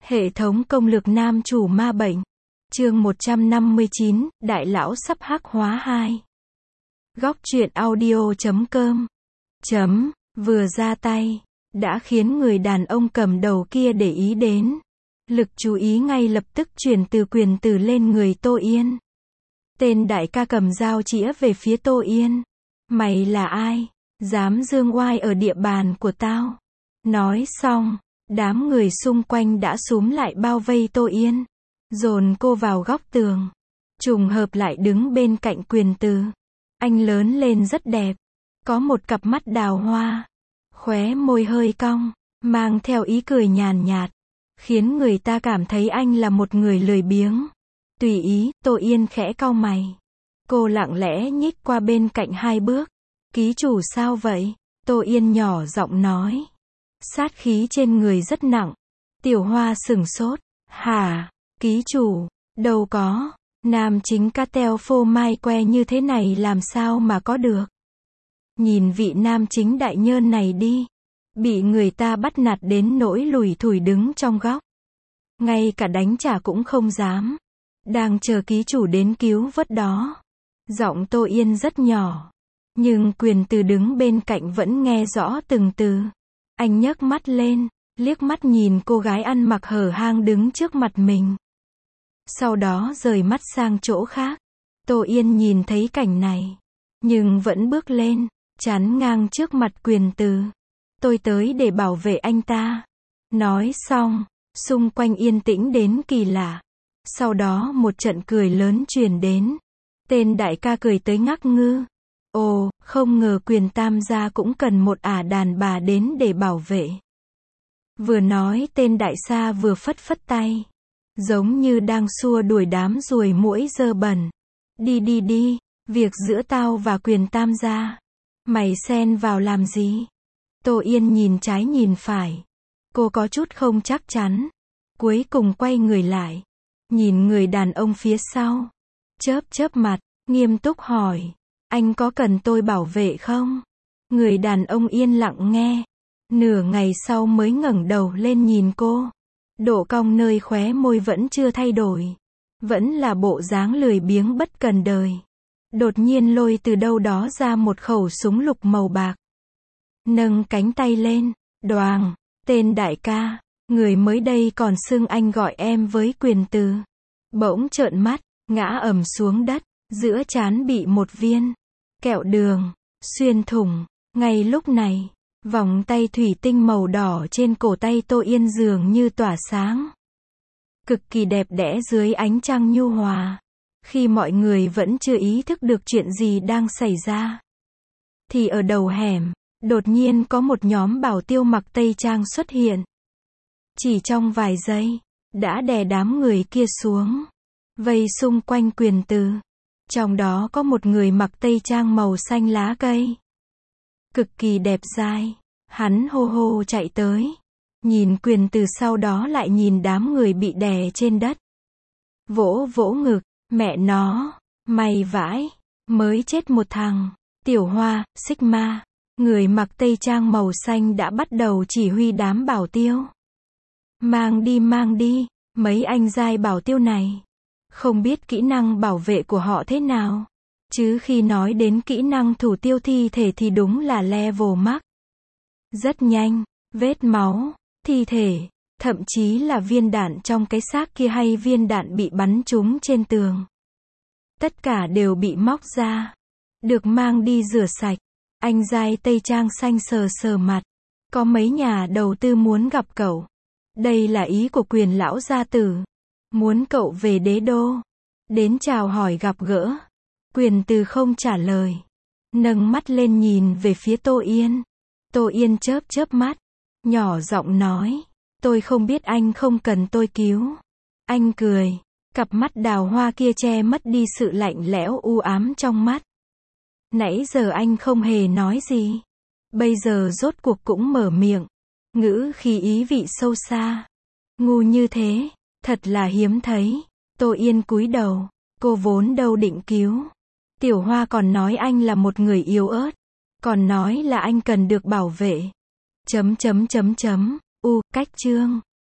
Hệ thống công lược nam chủ ma bệnh. Chương 159, Đại lão sắp hắc hóa 2. Góc truyện audio.com. Vừa ra tay, đã khiến người đàn ông cầm đầu kia để ý đến. Lực chú ý ngay lập tức chuyển từ Quyền Từ lên người Tô Yên. Tên đại ca cầm dao chĩa về phía Tô Yên. Mày là ai? Dám dương oai ở địa bàn của tao. Nói xong, đám người xung quanh đã xúm lại bao vây Tô Yên, dồn cô vào góc tường. Trùng hợp lại đứng bên cạnh Quyền Từ. Anh lớn lên rất đẹp, có một cặp mắt đào hoa, khóe môi hơi cong, mang theo ý cười nhàn nhạt, khiến người ta cảm thấy anh là một người lười biếng. Tùy ý. Tô Yên khẽ cau mày. Cô lặng lẽ nhích qua bên cạnh 2 bước. Ký chủ sao vậy? Tô Yên nhỏ giọng nói. Sát khí trên người rất nặng. Tiểu Hoa sửng sốt. Hả? Ký chủ? Đâu có. Nam chính cartel phô mai que như thế này làm sao mà có được. Nhìn vị nam chính đại nhơn này đi. Bị người ta bắt nạt đến nỗi lủi thủi đứng trong góc. Ngay cả đánh trả cũng không dám. Đang chờ ký chủ đến cứu vớt đó. Giọng Tô Yên rất nhỏ. Nhưng Quyền Từ đứng bên cạnh vẫn nghe rõ từng từ. Anh nhấc mắt lên, liếc mắt nhìn cô gái ăn mặc hở hang đứng trước mặt mình. Sau đó rời mắt sang chỗ khác. Tô Yên nhìn thấy cảnh này, nhưng vẫn bước lên, chắn ngang trước mặt Quyền Từ. Tôi tới để bảo vệ anh ta. Nói xong, xung quanh yên tĩnh đến kỳ lạ. Sau đó một trận cười lớn truyền đến. Tên đại ca cười tới ngắc ngư. Ồ, không ngờ Quyền Tam gia cũng cần một ả đàn bà đến để bảo vệ. Vừa nói tên đại gia vừa phất phất tay. Giống như đang xua đuổi đám ruồi muỗi dơ bẩn. Đi đi đi, việc giữa tao và Quyền Tam gia. Mày xen vào làm gì? Tô Yên nhìn trái nhìn phải. Cô có chút không chắc chắn. Cuối cùng quay người lại. Nhìn người đàn ông phía sau. Chớp mặt, nghiêm túc hỏi. Anh có cần tôi bảo vệ không? Người đàn ông yên lặng nghe. Nửa ngày sau mới ngẩng đầu lên nhìn cô. Độ cong nơi khóe môi vẫn chưa thay đổi. Vẫn là bộ dáng lười biếng bất cần đời. Đột nhiên lôi từ đâu đó ra một khẩu súng lục màu bạc. Nâng cánh tay lên. Đoàng. Tên đại ca. Người mới đây còn xưng anh gọi em với Quyền Từ. Bỗng trợn mắt, ngã ầm xuống đất. Giữa trán bị một viên kẹo đường xuyên thủng. Ngay lúc này, vòng tay thủy tinh màu đỏ trên cổ tay Tô Yên dường như tỏa sáng. Cực kỳ đẹp đẽ dưới ánh trăng nhu hòa. Khi mọi người vẫn chưa ý thức được chuyện gì đang xảy ra, thì ở đầu hẻm, đột nhiên có một nhóm bảo tiêu mặc tây trang xuất hiện. Chỉ trong vài giây, đã đè đám người kia xuống, vây xung quanh Quyền Từ. Trong đó có một người mặc tây trang màu xanh lá cây. Cực kỳ đẹp dai. Hắn hô hô chạy tới. Nhìn Quyền Từ sau đó lại nhìn đám người bị đè trên đất. Vỗ vỗ ngực. Mẹ nó. May vãi. Mới chết một thằng. Tiểu Hoa, Sigma. Người mặc tây trang màu xanh đã bắt đầu chỉ huy đám bảo tiêu. Mang đi. Mấy anh giai bảo tiêu này không biết kỹ năng bảo vệ của họ thế nào. Chứ khi nói đến kỹ năng thủ tiêu thi thể thì đúng là level max. Rất nhanh, vết máu, thi thể, thậm chí là viên đạn trong cái xác kia hay viên đạn bị bắn trúng trên tường. Tất cả đều bị móc ra. Được mang đi rửa sạch. Anh giai tây trang xanh sờ mặt. Có mấy nhà đầu tư muốn gặp cậu. Đây là ý của Quyền lão gia tử. Muốn cậu về đế đô. Đến chào hỏi gặp gỡ. Quyền Từ không trả lời. Nâng mắt lên nhìn về phía Tô Yên. Tô Yên chớp mắt. Nhỏ giọng nói. Tôi không biết anh không cần tôi cứu. Anh cười. Cặp mắt đào hoa kia che mất đi sự lạnh lẽo u ám trong mắt. Nãy giờ anh không hề nói gì. Bây giờ rốt cuộc cũng mở miệng. Ngữ khí ý vị sâu xa. Ngu như thế. Thật là hiếm thấy. Tô Yên cúi đầu. Cô vốn đâu định cứu. Tiểu Hoa còn nói anh là một người yếu ớt. Còn nói là anh cần được bảo vệ. Cách chương.